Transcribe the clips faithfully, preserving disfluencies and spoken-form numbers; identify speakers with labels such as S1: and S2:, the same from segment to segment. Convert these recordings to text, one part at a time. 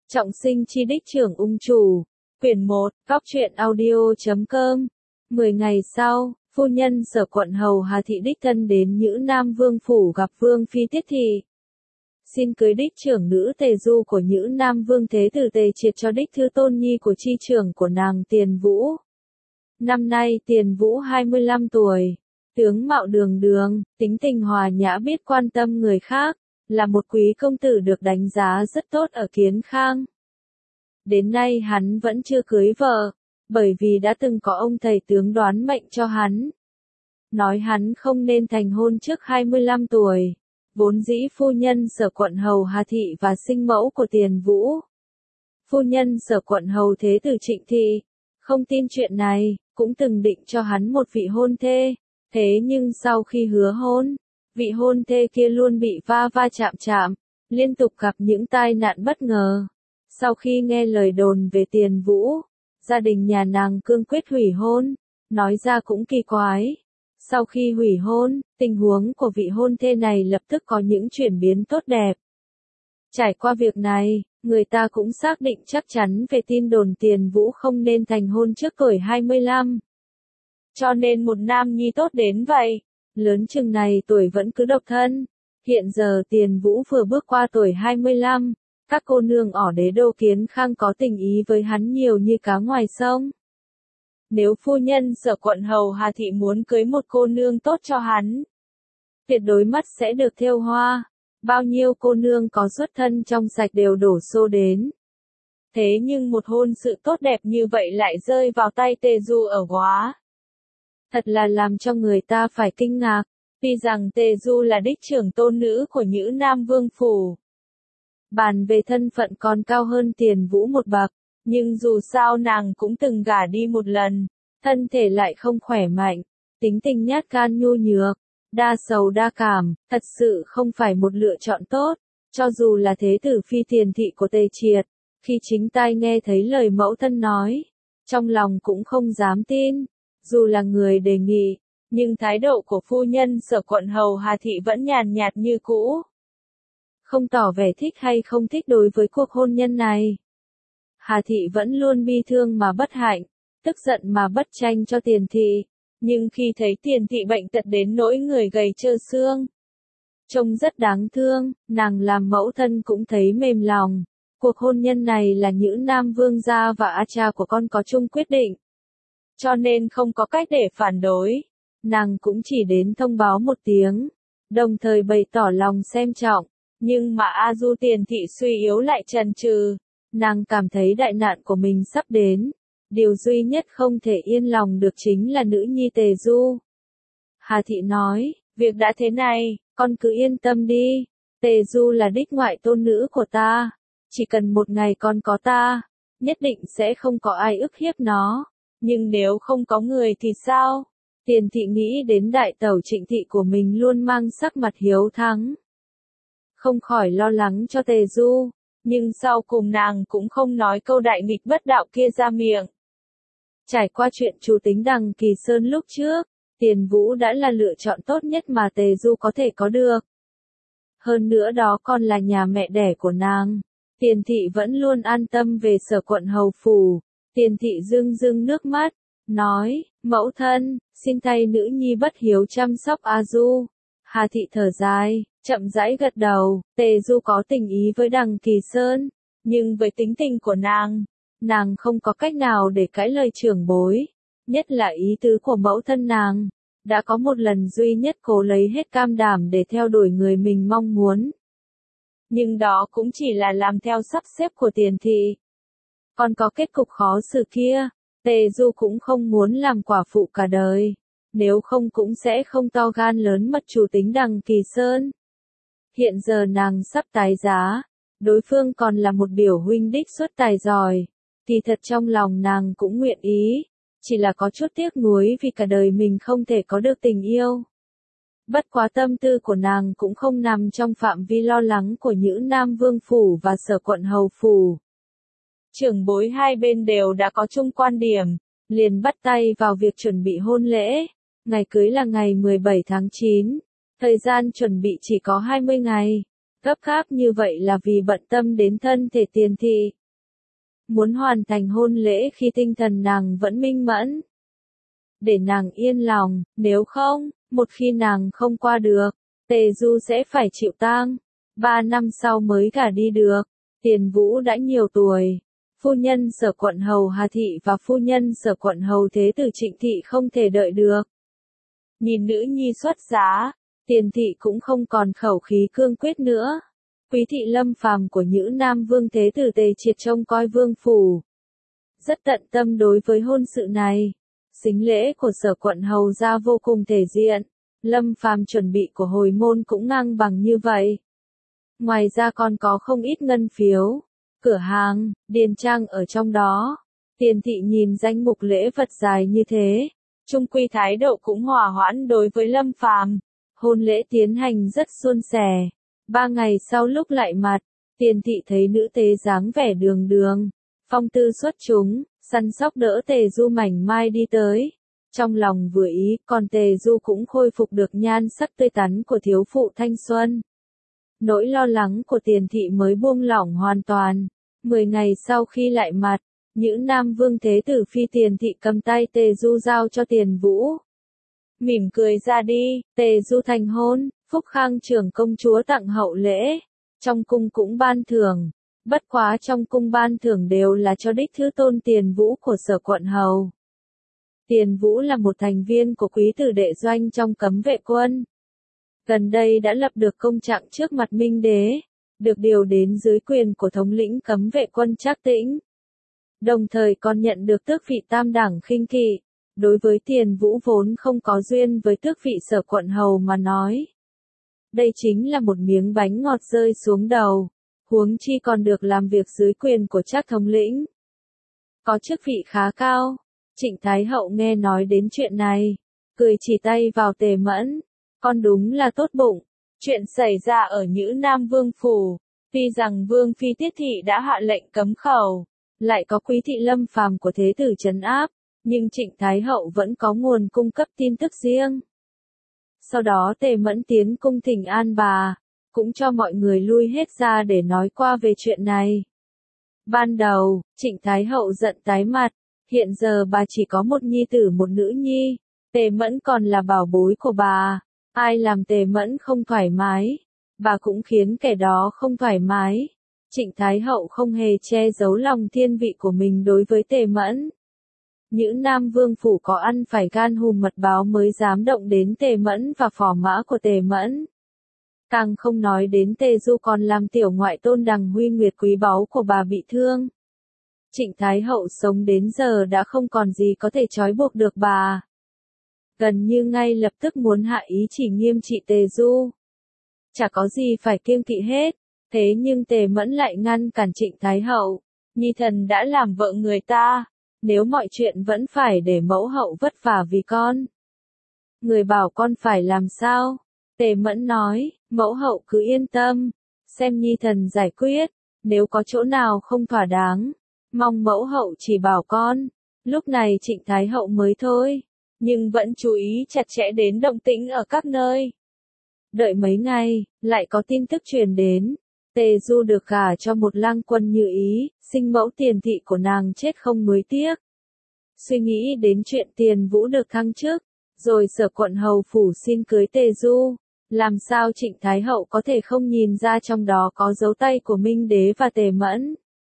S1: Trọng sinh chi đích trưởng ung chủ. Quyển một, góc truyện audio chấm com. Mười ngày sau, phu nhân Sở quận hầu Hà Thị đích thân đến Nhữ Nam Vương phủ gặp Vương phi Tiết Thị. Xin cưới đích trưởng nữ Tề Du của Nhữ Nam Vương Thế Tử Tề Triệt cho đích thư tôn nhi của chi trưởng của nàng Tiền Vũ. Năm nay Tiền Vũ hai mươi lăm tuổi, tướng mạo đường đường, tính tình hòa nhã, biết quan tâm người khác, là một quý công tử được đánh giá rất tốt ở Kiến Khang. Đến nay hắn vẫn chưa cưới vợ, bởi vì đã từng có ông thầy tướng đoán mệnh cho hắn. Nói hắn không nên thành hôn trước hai mươi lăm tuổi. Vốn dĩ phu nhân Sở quận hầu Hà Thị và sinh mẫu của Tiền Vũ, phu nhân Sở quận hầu Thế Tử Trịnh Thị, không tin chuyện này, cũng từng định cho hắn một vị hôn thê. Thế nhưng sau khi hứa hôn, vị hôn thê kia luôn bị va va chạm chạm, liên tục gặp những tai nạn bất ngờ. Sau khi nghe lời đồn về Tiền Vũ, gia đình nhà nàng cương quyết hủy hôn. Nói ra cũng kỳ quái. Sau khi hủy hôn, tình huống của vị hôn thê này lập tức có những chuyển biến tốt đẹp. Trải qua việc này, người ta cũng xác định chắc chắn về tin đồn Tiền Vũ không nên thành hôn trước tuổi hai mươi lăm. Cho nên một nam nhi tốt đến vậy, lớn chừng này tuổi vẫn cứ độc thân. Hiện giờ Tiền Vũ vừa bước qua tuổi hai mươi lăm, các cô nương ở đế đô Kiến Khang có tình ý với hắn nhiều như cá ngoài sông. Nếu phu nhân Sở quận hầu Hà Thị muốn cưới một cô nương tốt cho hắn, tuyệt đối mắt sẽ được thêu hoa. Bao nhiêu cô nương có xuất thân trong sạch đều đổ xô đến. Thế nhưng một hôn sự tốt đẹp như vậy lại rơi vào tay Tề Du ở Góa. Thật là làm cho người ta phải kinh ngạc. Tuy rằng Tề Du là đích trưởng tôn nữ của Nhữ Nam Vương phủ, bàn về thân phận còn cao hơn Tiền Vũ một bậc, nhưng dù sao nàng cũng từng gả đi một lần, thân thể lại không khỏe mạnh, tính tình nhát gan nhu nhược, đa sầu đa cảm, thật sự không phải một lựa chọn tốt. Cho dù là thế tử phi Tiền Thị của Tề Triệt, khi chính tai nghe thấy lời mẫu thân nói, trong lòng cũng không dám tin. Dù là người đề nghị, nhưng thái độ của phu nhân Sở quận hầu Hà Thị vẫn nhàn nhạt như cũ, không tỏ vẻ thích hay không thích đối với cuộc hôn nhân này. Hà Thị vẫn luôn bi thương mà bất hạnh, tức giận mà bất tranh cho Tiền Thị, nhưng khi thấy Tiền Thị bệnh tật đến nỗi người gầy trơ xương, trông rất đáng thương, nàng làm mẫu thân cũng thấy mềm lòng. Cuộc hôn nhân này là Nhữ Nam Vương gia và a cha của con có chung quyết định, cho nên không có cách để phản đối. Nàng cũng chỉ đến thông báo một tiếng, đồng thời bày tỏ lòng xem trọng, nhưng mà A Du Tiền Thị suy yếu lại chần chừ. Nàng cảm thấy đại nạn của mình sắp đến, điều duy nhất không thể yên lòng được chính là nữ nhi Tề Du. Hà Thị nói, việc đã thế này, con cứ yên tâm đi, Tề Du là đích ngoại tôn nữ của ta, chỉ cần một ngày con có ta, nhất định sẽ không có ai ức hiếp nó. Nhưng nếu không có người thì sao? Tiền Thị nghĩ đến đại tẩu Trịnh Thị của mình luôn mang sắc mặt hiếu thắng, không khỏi lo lắng cho Tề Du, nhưng sau cùng nàng cũng không nói câu đại nghịch bất đạo kia ra miệng. Trải qua chuyện chủ tính Đằng Kỳ Sơn lúc trước, Tiền Vũ đã là lựa chọn tốt nhất mà Tề Du có thể có được. Hơn nữa đó còn là nhà mẹ đẻ của nàng. Tiền Thị vẫn luôn an tâm về Sở quận hầu phủ. Tiền Thị rưng rưng nước mắt, nói, mẫu thân, xin thay nữ nhi bất hiếu chăm sóc A Du. Hà Thị thở dài, chậm rãi gật đầu. Tề Du có tình ý với Đằng Kỳ Sơn, nhưng với tính tình của nàng, nàng không có cách nào để cãi lời trưởng bối, nhất là ý tứ của mẫu thân nàng. Đã có một lần duy nhất cố lấy hết cam đảm để theo đuổi người mình mong muốn, nhưng đó cũng chỉ là làm theo sắp xếp của Tiền Thị. Còn có kết cục khó xử kia, Tề Du cũng không muốn làm quả phụ cả đời, nếu không cũng sẽ không to gan lớn mật chủ tính Đằng Kỳ Sơn. Hiện giờ nàng sắp tái giá, đối phương còn là một biểu huynh đích xuất tài giỏi, thì thật trong lòng nàng cũng nguyện ý, chỉ là có chút tiếc nuối vì cả đời mình không thể có được tình yêu. Bất quá tâm tư của nàng cũng không nằm trong phạm vi lo lắng của Nhữ Nam Vương phủ và Sở quận hầu phủ. Trưởng bối hai bên đều đã có chung quan điểm, liền bắt tay vào việc chuẩn bị hôn lễ. Ngày cưới là ngày mười bảy tháng chín, thời gian chuẩn bị chỉ có hai mươi ngày. Gấp gáp như vậy là vì bận tâm đến thân thể Tiền thị. Muốn hoàn thành hôn lễ khi tinh thần nàng vẫn minh mẫn. Để nàng yên lòng, nếu không, một khi nàng không qua được, Tề Du sẽ phải chịu tang. Ba năm sau mới gả đi được. Tiền Vũ đã nhiều tuổi. Phu nhân Sở quận hầu Hà Thị và phu nhân Sở quận hầu Thế tử Trịnh Thị không thể đợi được. Nhìn nữ nhi xuất giá, Tiền Thị cũng không còn khẩu khí cương quyết nữa. Quý thị Lâm Phàm của Nhữ Nam Vương Thế tử Tề Triệt trông coi vương phủ. Rất tận tâm đối với hôn sự này. Sính lễ của Sở quận hầu ra vô cùng thể diện. Lâm Phàm chuẩn bị của hồi môn cũng ngang bằng như vậy. Ngoài ra còn có không ít ngân phiếu, cửa hàng, điền trang ở trong đó. Tiền thị nhìn danh mục lễ vật dài như thế, chung quy thái độ cũng hòa hoãn đối với Lâm Phàm. Hôn lễ tiến hành rất suôn sẻ. Ba ngày sau lúc lại mặt, Tiền thị thấy nữ tế dáng vẻ đường đường, phong tư xuất chúng, săn sóc đỡ Tề Du mảnh mai đi tới. Trong lòng vừa ý, còn Tề Du cũng khôi phục được nhan sắc tươi tắn của thiếu phụ thanh xuân. Nỗi lo lắng của Tiền thị mới buông lỏng hoàn toàn. Mười ngày sau khi lại mặt, Nhữ Nam Vương Thế tử phi Tiền thị cầm tay Tề Du giao cho Tiền Vũ. Mỉm cười ra đi, Tề Du thành hôn, Phúc Khang trưởng công chúa tặng hậu lễ. Trong cung cũng ban thưởng. Bất quá trong cung ban thưởng đều là cho đích thứ tôn Tiền Vũ của Sở quận hầu. Tiền Vũ là một thành viên của quý tử đệ doanh trong cấm vệ quân. Gần đây đã lập được công trạng trước mặt Minh Đế, được điều đến dưới quyền của thống lĩnh cấm vệ quân Trác Tĩnh. Đồng thời còn nhận được tước vị tam đẳng khinh kỵ. Đối với Tiền Vũ vốn không có duyên với tước vị Sở quận hầu mà nói. Đây chính là một miếng bánh ngọt rơi xuống đầu, huống chi còn được làm việc dưới quyền của Trác thống lĩnh. Có chức vị khá cao. Trịnh Thái Hậu nghe nói đến chuyện này, cười chỉ tay vào Tề Mẫn. Con đúng là tốt bụng. Chuyện xảy ra ở Nhữ Nam Vương phủ, tuy rằng Vương phi Tiết thị đã hạ lệnh cấm khẩu, lại có Quý thị Lâm Phàm của Thế tử trấn áp, nhưng Trịnh Thái Hậu vẫn có nguồn cung cấp tin tức riêng. Sau đó Tề Mẫn tiến cung thỉnh an bà, cũng cho mọi người lui hết ra để nói qua về chuyện này. Ban đầu, Trịnh Thái Hậu giận tái mặt. Hiện giờ bà chỉ có một nhi tử một nữ nhi, Tề Mẫn còn là bảo bối của bà. Ai làm Tề Mẫn không thoải mái, bà cũng khiến kẻ đó không thoải mái. Trịnh Thái Hậu không hề che giấu lòng thiên vị của mình đối với Tề Mẫn. Nhữ Nam Vương phủ có ăn phải gan hùm mật báo mới dám động đến Tề Mẫn và phò mã của Tề Mẫn. Càng không nói đến Tề Du còn làm tiểu ngoại tôn đằng huy nguyệt quý báu của bà bị thương. Trịnh Thái Hậu sống đến giờ đã không còn gì có thể trói buộc được bà. Gần như ngay lập tức muốn hạ ý chỉ nghiêm trị Tề Du. Chả có gì phải kiêng kỵ hết, thế nhưng Tề Mẫn lại ngăn cản Trịnh Thái Hậu. Nhi thần đã làm vợ người ta, nếu mọi chuyện vẫn phải để mẫu hậu vất vả vì con. Người bảo con phải làm sao? Tề Mẫn nói, mẫu hậu cứ yên tâm, xem Nhi thần giải quyết, nếu có chỗ nào không thỏa đáng. Mong mẫu hậu chỉ bảo con. Lúc này Trịnh Thái Hậu mới thôi, nhưng vẫn chú ý chặt chẽ đến động tĩnh ở các nơi. Đợi mấy ngày, lại có tin tức truyền đến. Tề Du được gả cho một lang quân như ý, sinh mẫu Tiền thị của nàng chết không nuối tiếc. Suy nghĩ đến chuyện Tiền Vũ được thăng chức, rồi Sở quận hầu phủ xin cưới Tề Du. Làm sao Trịnh Thái Hậu có thể không nhìn ra trong đó có dấu tay của Minh Đế và Tề Mẫn.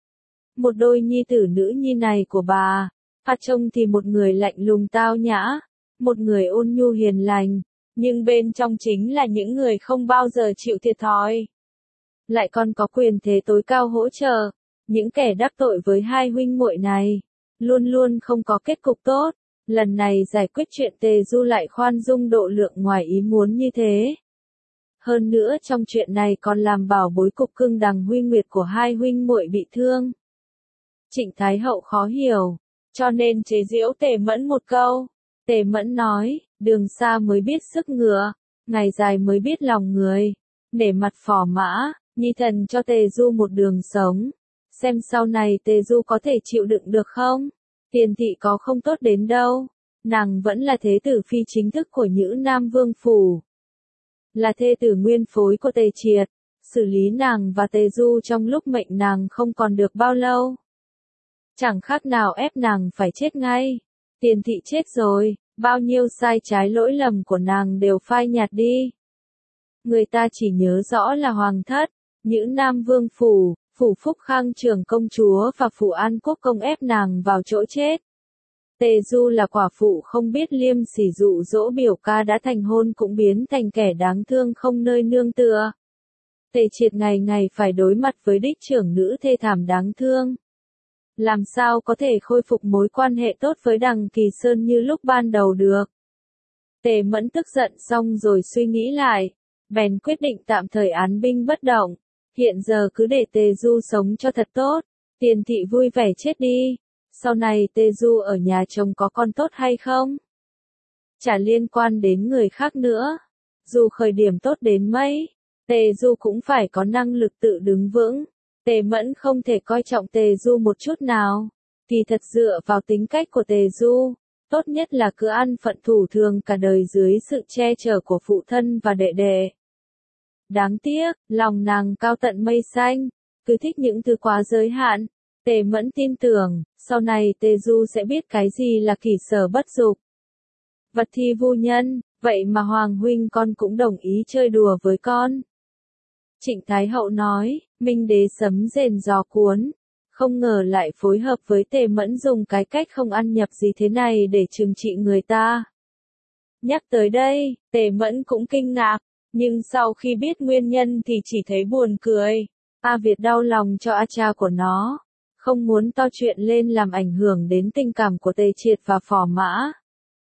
S1: Một đôi nhi tử nữ nhi này của bà, phát trông thì một người lạnh lùng tao nhã, một người ôn nhu hiền lành, nhưng bên trong chính là những người không bao giờ chịu thiệt thòi. Lại còn có quyền thế tối cao hỗ trợ, những kẻ đắc tội với hai huynh muội này, luôn luôn không có kết cục tốt. Lần này giải quyết chuyện Tề Du lại khoan dung độ lượng ngoài ý muốn như thế. Hơn nữa trong chuyện này còn làm bảo bối cục cưng đằng huy nguyệt của hai huynh muội bị thương. Trịnh Thái Hậu khó hiểu, cho nên chế giễu Tề Mẫn một câu. Tề Mẫn nói, đường xa mới biết sức ngựa, ngày dài mới biết lòng người. Để mặt phò mã, Nhi thần cho Tề Du một đường sống. Xem sau này Tề Du có thể chịu đựng được không? Tiền thị có không tốt đến đâu. Nàng vẫn là thế tử phi chính thức của Nhữ Nam Vương phủ. Là thê tử nguyên phối của Tề Triệt. xử lý nàng và Tề Du trong lúc mệnh nàng không còn được bao lâu. Chẳng khác nào ép nàng phải chết ngay. Tiền thị chết rồi, bao nhiêu sai trái lỗi lầm của nàng đều phai nhạt đi. Người ta chỉ nhớ rõ là hoàng thất, Nhữ Nam Vương Phủ, Phủ Phúc Khang trưởng công chúa và Phủ An Quốc công ép nàng vào chỗ chết. Tề Du là quả phụ không biết liêm sỉ dụ dỗ biểu ca đã thành hôn cũng biến thành kẻ đáng thương không nơi nương tựa. Tề Triệt ngày ngày phải đối mặt với đích trưởng nữ thê thảm đáng thương. Làm sao có thể khôi phục mối quan hệ tốt với Đằng Kỳ Sơn như lúc ban đầu được. Tề Mẫn tức giận xong rồi suy nghĩ lại, bèn quyết định tạm thời án binh bất động. Hiện giờ cứ để Tề Du sống cho thật tốt, Tiền thị vui vẻ chết đi. Sau này Tề Du ở nhà chồng có con tốt hay không? Chả liên quan đến người khác nữa. Dù khởi điểm tốt đến mấy, Tề Du cũng phải có năng lực tự đứng vững. Tề Mẫn không thể coi trọng Tề Du một chút nào. Kỳ thật dựa vào tính cách của Tề Du, tốt nhất là cứ ăn phận thủ thường cả đời dưới sự che chở của phụ thân và đệ đệ. Đáng tiếc, lòng nàng cao tận mây xanh, cứ thích những thứ quá giới hạn. Tề Mẫn tin tưởng, sau này Tề Du sẽ biết cái gì là kỷ sở bất dục. Vật thi vu nhân, vậy mà Hoàng huynh con cũng đồng ý chơi đùa với con. Trịnh Thái Hậu nói, Minh Đế sấm rền gió cuốn, không ngờ lại phối hợp với Tề Mẫn dùng cái cách không ăn nhập gì thế này để trừng trị người ta. Nhắc tới đây, Tề Mẫn cũng kinh ngạc, nhưng sau khi biết nguyên nhân thì chỉ thấy buồn cười. A Việt đau lòng cho A cha của nó, không muốn to chuyện lên làm ảnh hưởng đến tình cảm của Tề Triệt và Phò Mã.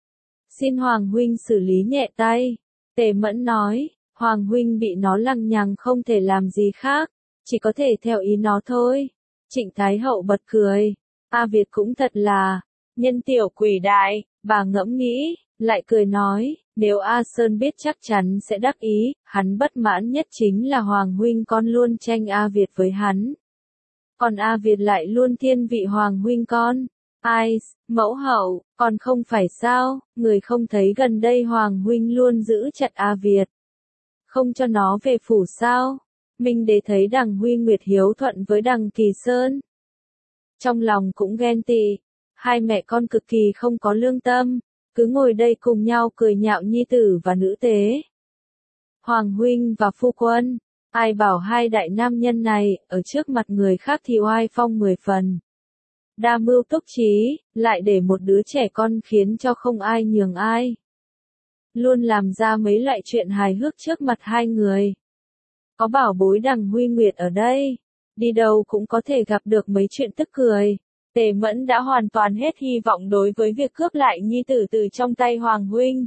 S1: Xin Hoàng huynh xử lý nhẹ tay. Tề Mẫn nói, Hoàng huynh bị nó lằng nhằng không thể làm gì khác, chỉ có thể theo ý nó thôi. Trịnh Thái Hậu bật cười. A Việt cũng thật là nhân tiểu quỷ đại, bà ngẫm nghĩ, lại cười nói, nếu A Sơn biết chắc chắn sẽ đắc ý, hắn bất mãn nhất chính là Hoàng huynh con luôn tranh A Việt với hắn. Còn A Việt lại luôn thiên vị Hoàng huynh con. Ai, mẫu hậu, còn không phải sao, người không thấy gần đây Hoàng huynh luôn giữ chặt A Việt. Không cho nó về phủ sao? Minh Đế thấy Đằng Huy Nguyệt hiếu thuận với Đằng Kỳ Sơn. Trong lòng cũng ghen tị, hai mẹ con cực kỳ không có lương tâm, cứ ngồi đây cùng nhau cười nhạo nhi tử và nữ tế. Hoàng huynh và phu quân, ai bảo hai đại nam nhân này, ở trước mặt người khác thì oai phong mười phần. Đa mưu túc trí, lại để một đứa trẻ con khiến cho không ai nhường ai. Luôn làm ra mấy loại chuyện hài hước trước mặt hai người. Có bảo bối Đằng Huy Nguyệt ở đây, đi đâu cũng có thể gặp được mấy chuyện tức cười. Tề Mẫn đã hoàn toàn hết hy vọng đối với việc cướp lại nhi tử từ trong tay Hoàng huynh.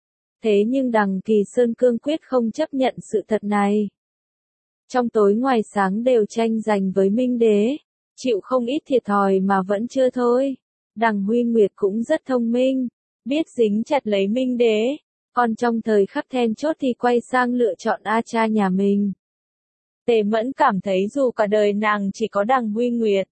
S1: Thế nhưng Đằng Kỳ Sơn cương quyết không chấp nhận sự thật này. Trong tối ngoài sáng đều tranh giành với Minh Đế, chịu không ít thiệt thòi mà vẫn chưa thôi. Đằng Huy Nguyệt cũng rất thông minh, biết dính chặt lấy Minh Đế, còn trong thời khắc then chốt thì quay sang lựa chọn A cha nhà mình. Tề Mẫn cảm thấy dù cả đời nàng chỉ có Đằng Huy Nguyệt,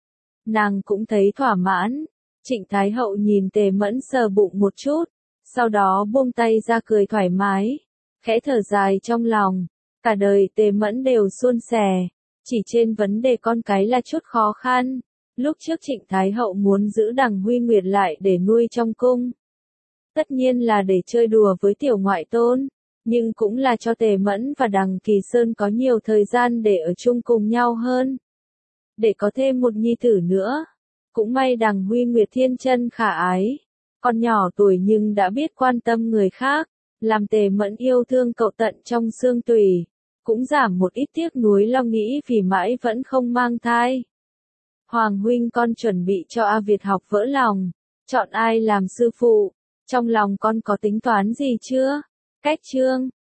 S1: nàng cũng thấy thỏa mãn. Trịnh Thái Hậu nhìn Tề Mẫn sờ bụng một chút, sau đó buông tay ra cười thoải mái, khẽ thở dài trong lòng. Cả đời Tề Mẫn đều suôn sẻ, chỉ trên vấn đề con cái là chút khó khăn. Lúc trước Trịnh Thái Hậu muốn giữ Đằng Huy Nguyệt lại để nuôi trong cung. Tất nhiên là để chơi đùa với tiểu ngoại tôn, nhưng cũng là cho Tề Mẫn và Đằng Kỳ Sơn có nhiều thời gian để ở chung cùng nhau hơn. Để có thêm một nhi tử nữa. Cũng may Đằng Huy Nguyệt thiên chân khả ái. Còn nhỏ tuổi nhưng đã biết quan tâm người khác, làm Tề Mẫn yêu thương cậu tận trong xương tủy. Cũng giảm một ít tiếc nuối lo nghĩ vì mãi vẫn không mang thai. Hoàng huynh con chuẩn bị cho A Việt học vỡ lòng, chọn ai làm sư phụ, trong lòng con có tính toán gì chưa? Cách chương